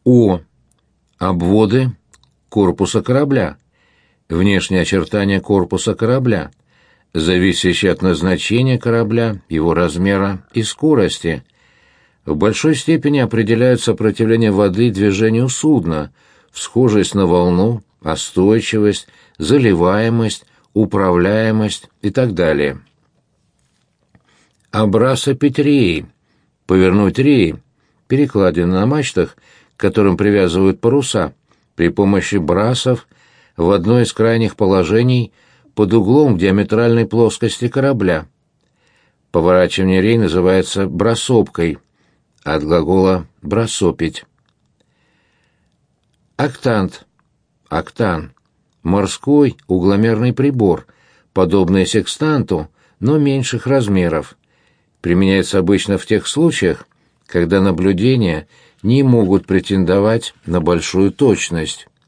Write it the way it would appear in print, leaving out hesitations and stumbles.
О. Обводы корпуса корабля. Внешние очертания корпуса корабля, зависящие от назначения корабля, его размера и скорости. В большой степени определяют сопротивление воды движению судна, всхожесть на волну, остойчивость, заливаемость, управляемость и так далее. Обрасопить реи, повернуть реи, перекладины на мачтах, к которым привязывают паруса, при помощи брасов в одно из крайних положений под углом к диаметральной плоскости корабля. Поворачивание рей называется брасопкой, от глагола «брасопить». Октант, октан, морской угломерный прибор, подобный секстанту, но меньших размеров. Применяется обычно в тех случаях, когда наблюдения не могут претендовать на большую точность.